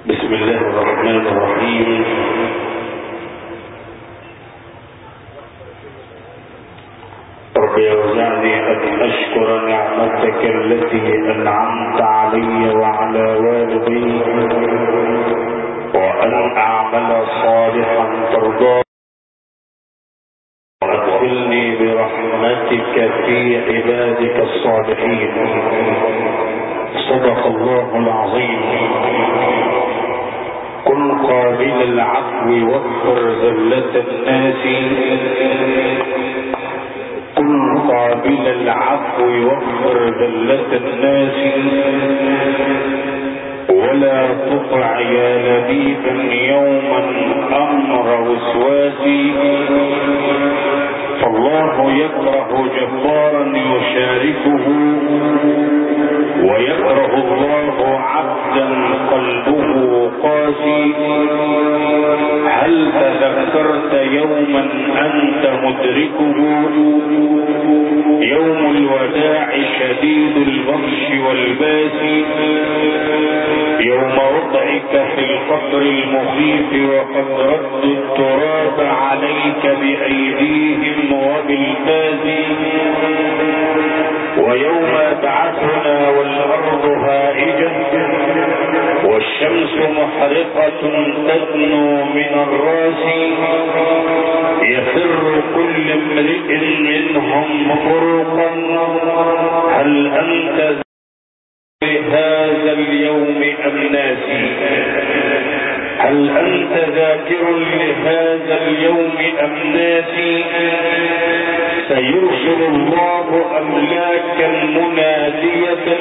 بسم الله الرحمن الرحيم. رب اوزعني ان اشكر نعمتك التي انعمت علي وعلى والدي وان اعمل صالحا ترضاه وادخلني برحمتك في عبادك الصالحين. صدق الله العظيم. كن قابل العفو واغفر زلة الناس. كن قابل العفو واغفر زلة الناس ولا تطع يا لبيبا يوما امر وسواسي. فالله يكره جبارا يشاركه ويكره الله عبدا قلبه قاسي. هل تذكرت يوما انت مدركه؟ يوم الوداع شديد البطش والباس. يوم وضعك في القبر المخيف وقد ردوا التراب عليك بايديهم وبالفاز. ويوم يبعثنا والارض هائجة والشمس محرقة تدنو من الراس. يفر كل امرئ منهم فرقا. هل انت هذا اليوم ام ناسي؟ هل انت ذاكر لهذا اليوم ام ناسي؟ سيرسل الله املاكا منادية.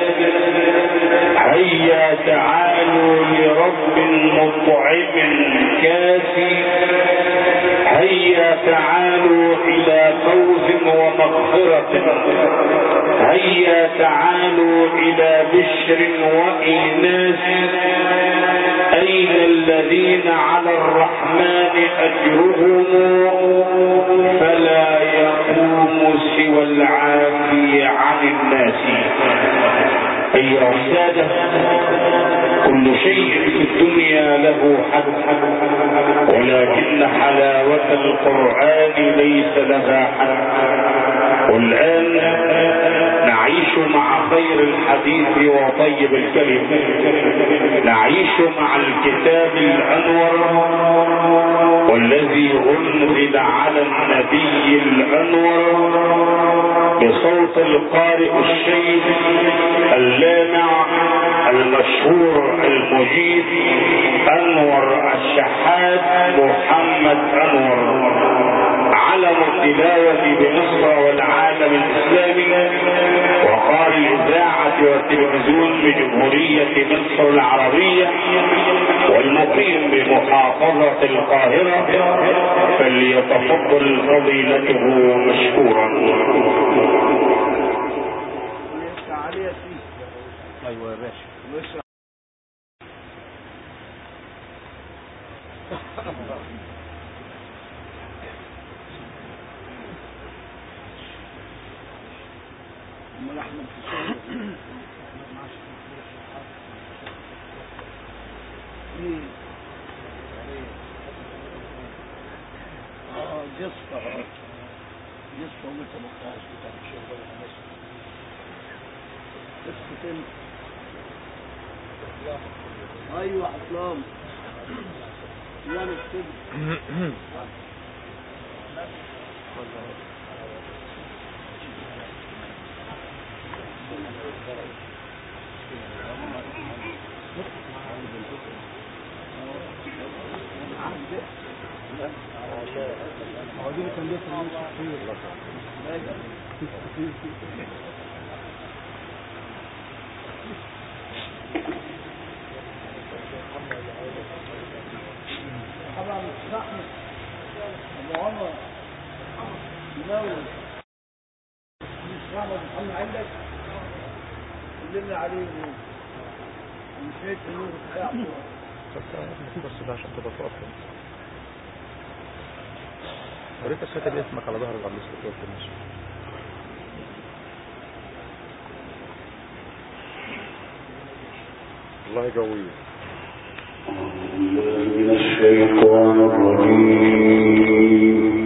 هيا تعالوا لرب مطعم كافي. هيا تعالوا الى فوز ومغفرة. هيا تعالوا الى بشر وإيناس. اين الذين على الرحمن اجرهم فلا يقوم سوى العافي عن الناس. ايها السادة، كل شيء في الدنيا له حد ولكن حلاوة القرآن ليس لها حد. والآن نعيش مع خير الحديث وطيب الكلم. نعيش مع الكتاب الأنور والذي أنزل على النبي الأنور بصوت القارئ الشيخ اللامع المشهور المجيد أنور الشحات محمد أنور، علم التلاوة بمصر والعالم الإسلامي وقارئ الإذاعة والتلفزيون بجمهورية مصر العربية والمقيم بمحافظة القاهرة. فليتفضل فضيلته مشكورا. ايوه يا باشا. جسته ومتى مقاش بتاع الشغل جسته ايوه اسلام يعني كده. دي كان بيسمع طبعا زحمه ابو عمر ينور مش رحمه محمد عندك اللي عليه مشيت النور بتاعه بس ده عشان تبقى فوق. وريت كاتب اسمك على ظهر القميص في مصر. والله جوية. من الشيطان الرجيم.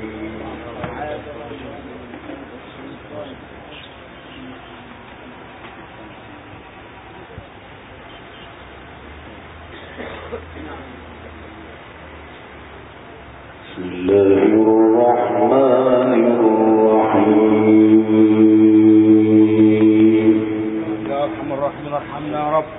بسم الله الرحمن الرحيم. يا ارحم الراحمين ارحمنا يا رب.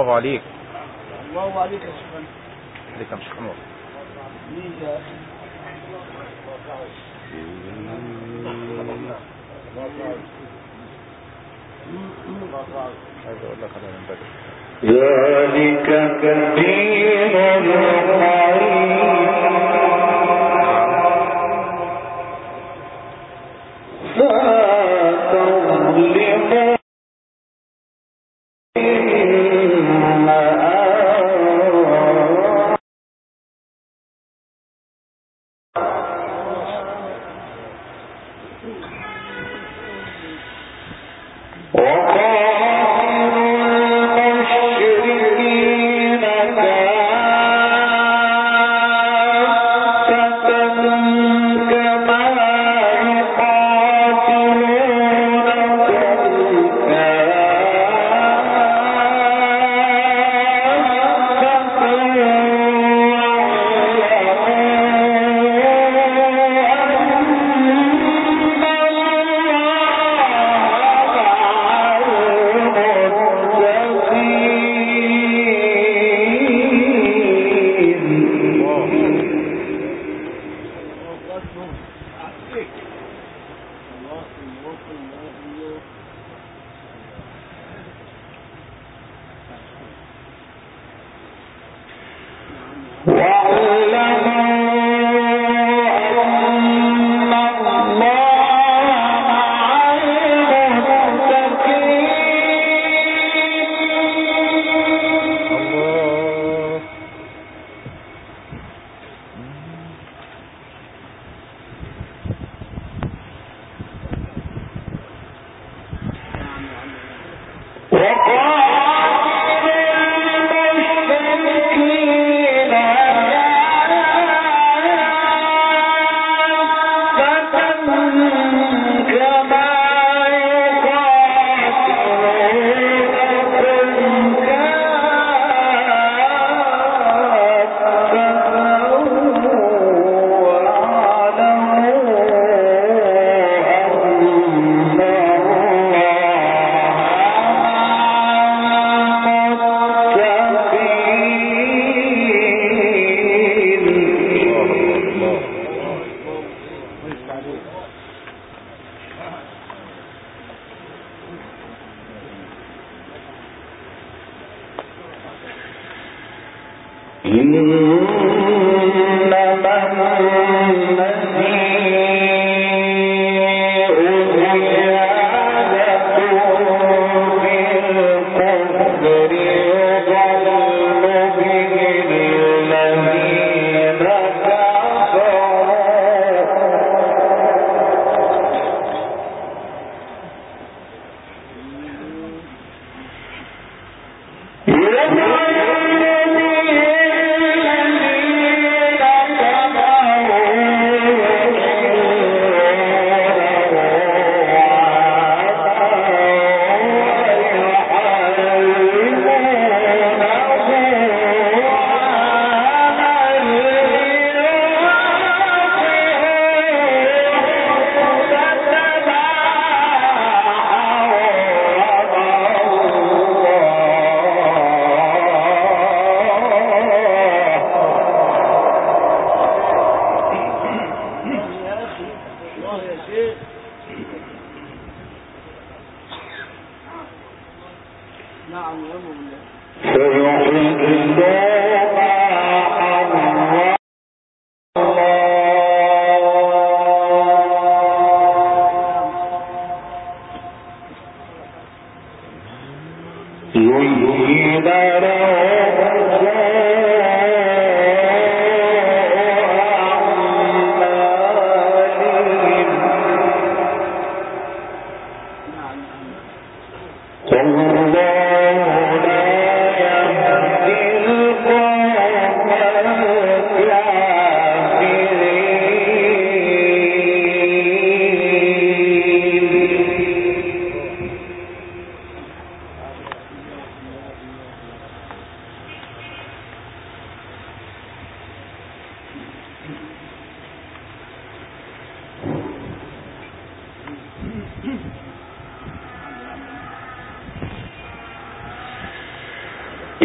الله عليك. الله عليك يا شيخ. عليك يا شيخ انور. مين يا اخي؟ عايز اقول لك انا من بدري ذلك كبير الخير فتظلموا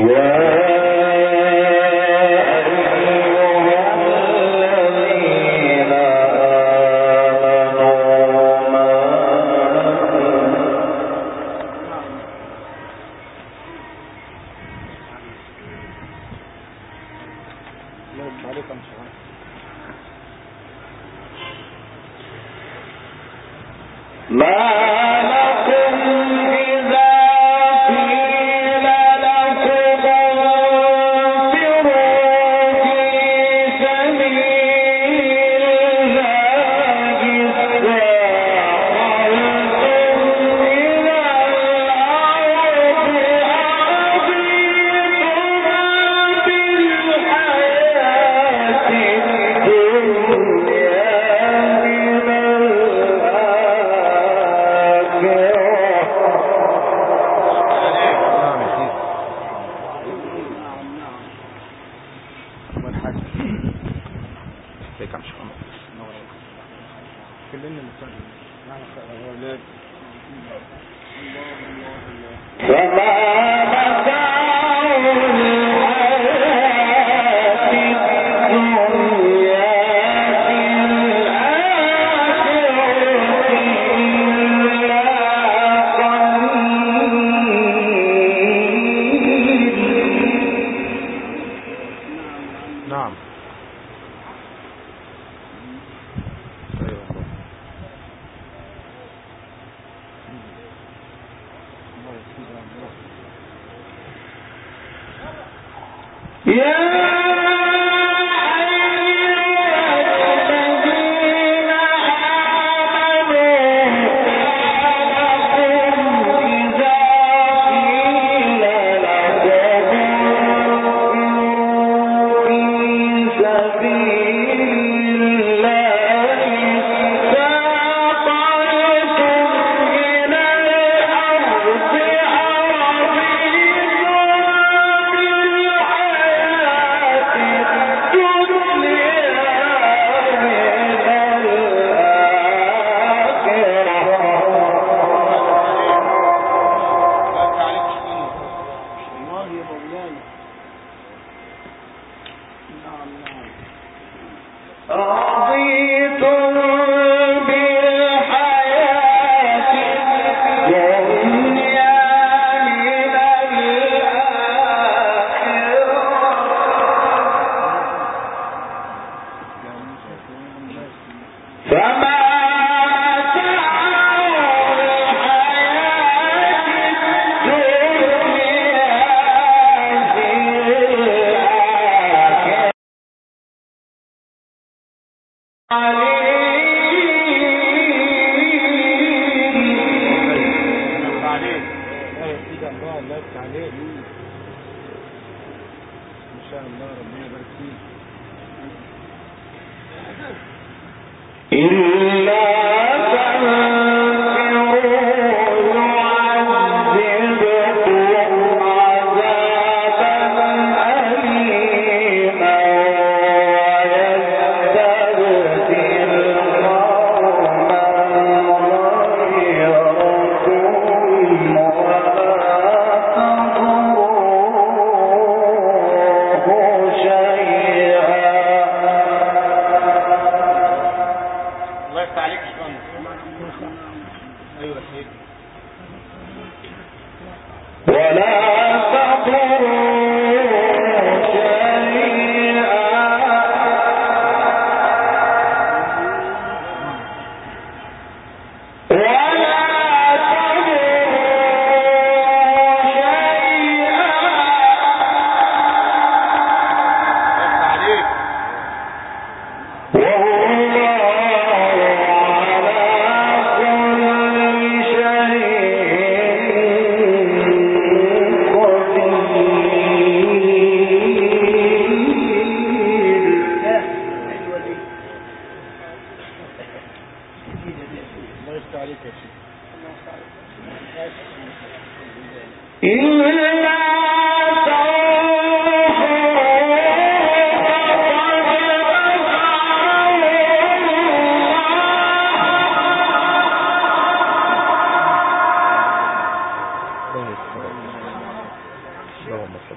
اللهم صل وسلم.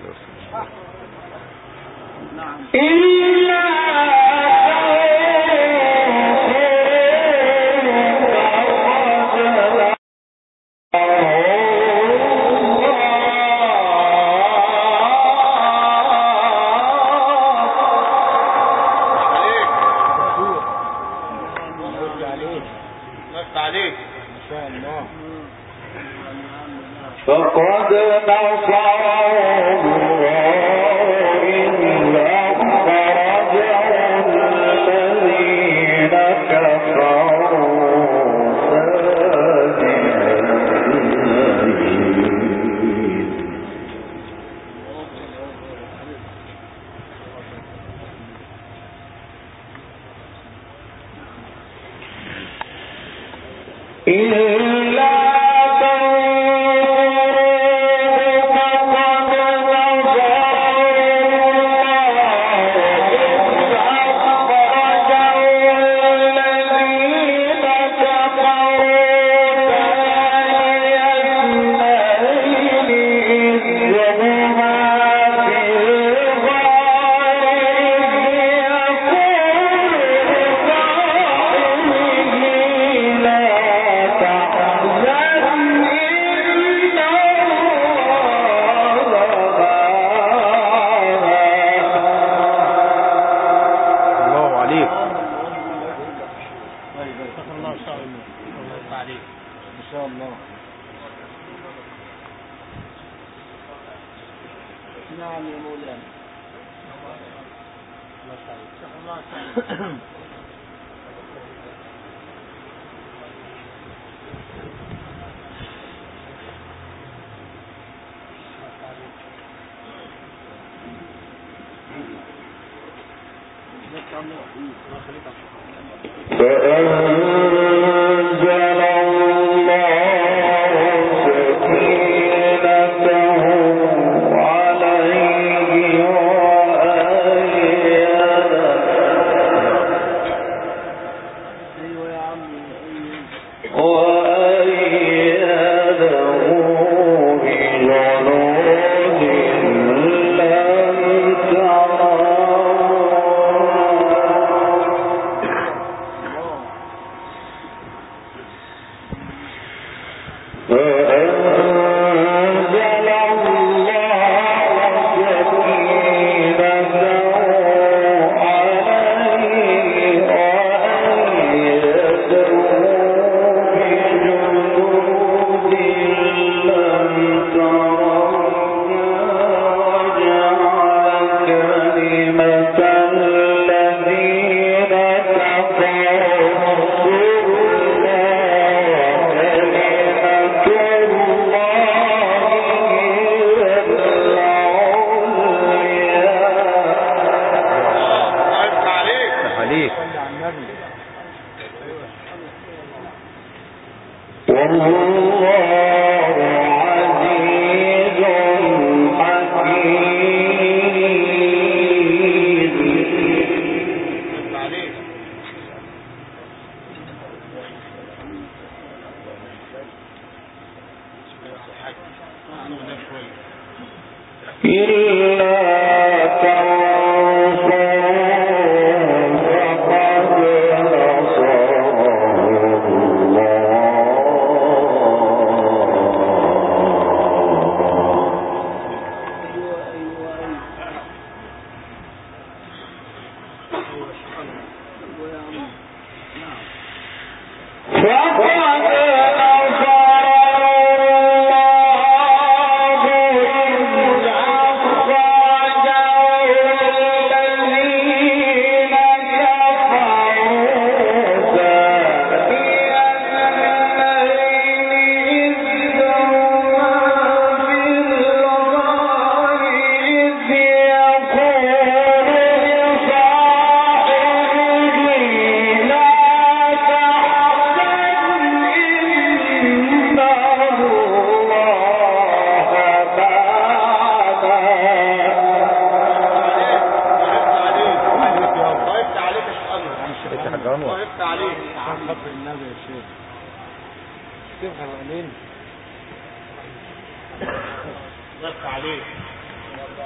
فقد نصره الله إذ أخرجه الذين كفروا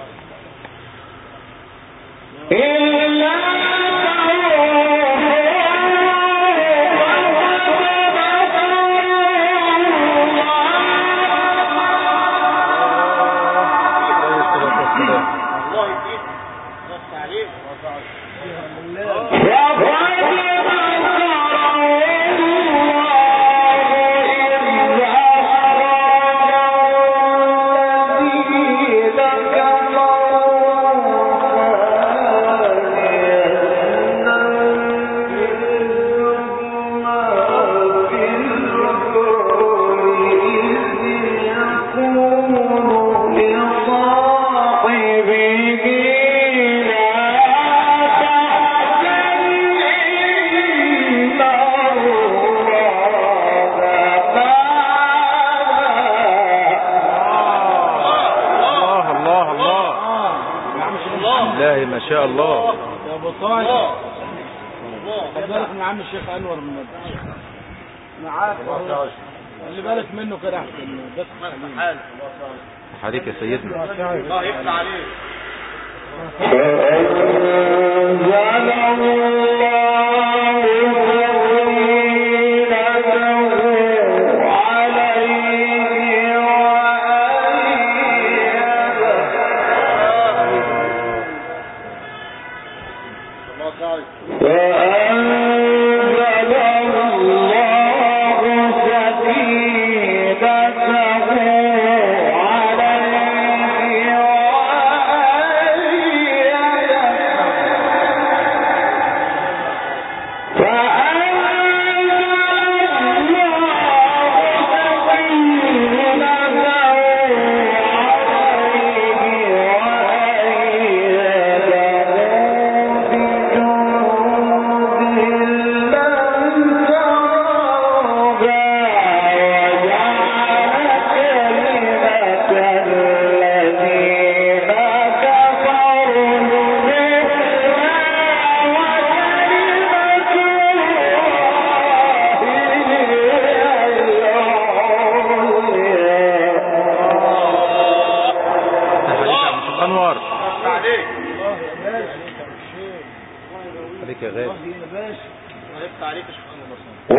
ما شاء الله يا ابو طاهر خد بالك من عم الشيخ انور من معاك خلي بالك منه كده احسن بس عليك يا سيدنا الله يفتح عليك عليك يا غالي يفتح عليك يا شيخ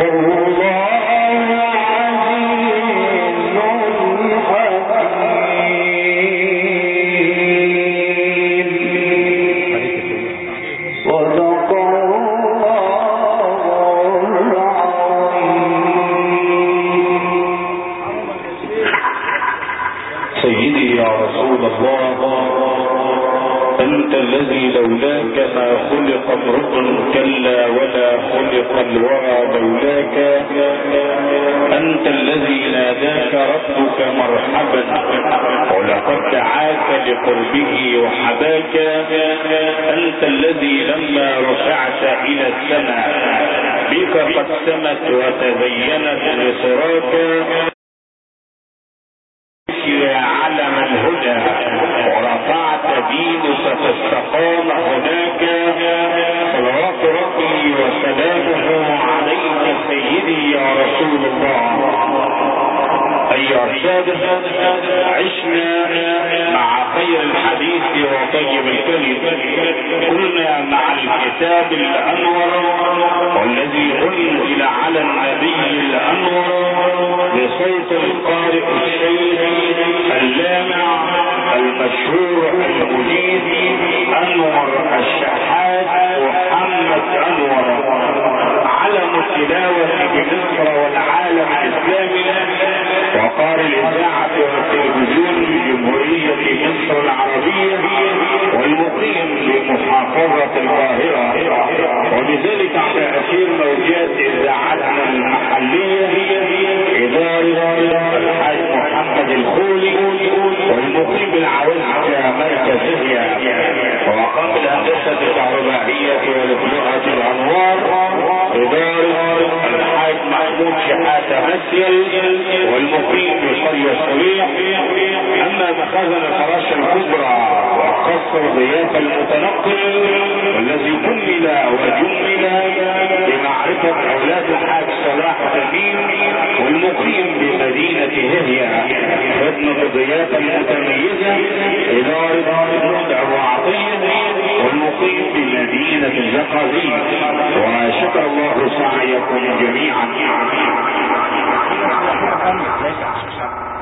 سيدي يا رسول الله، أنت الذي لولاك ما خلق امرؤ كلا ولا خلق الورى لولاك. أنت الذي ناداك ربك مرحبا ولقد دعاك لقربه وحباك. أنت الذي لما رفعت إلى السماء بك قد سمت وتزينت لصراك يا علم الهدى ورفعت دينك فاستقام هناك. صلوات ربي وسلامه عليك سيدي يا رسول الله. أيها السادة، عشنا مع خير الحديث وطيب الكلم، كنا مع الكتاب الأنور والذي أنزل على النبي الأنور بصوت القارئ الشيخ اللامع المشهور المجيد أنور الشحات محمد أنور، علم التلاوة بمصر والعالم الإسلامي وقار الإذاعة والتلفزيون بجمهورية مصر العربية والمقيم بمحافظة القاهرة، وبذلك على أثير موجات إذاعتنا المحلية إدارة الحاج محمد الخولي والمقيم بالعوزة مركزية، وقام بالهندسة الكهربائية ولغة الأنوار إدارة الحاج محمود شحاتة مسيل والمقيم بقرية الصريح. أما مخازن الفراشة الكبرى وقصر ضيافة المتنقل والذي كمل وجمل بمعرفة أولاد الحاج صلاح تميم والمقيم بمدينة هدية خدمة الضيافة المتميزة إدارة عطية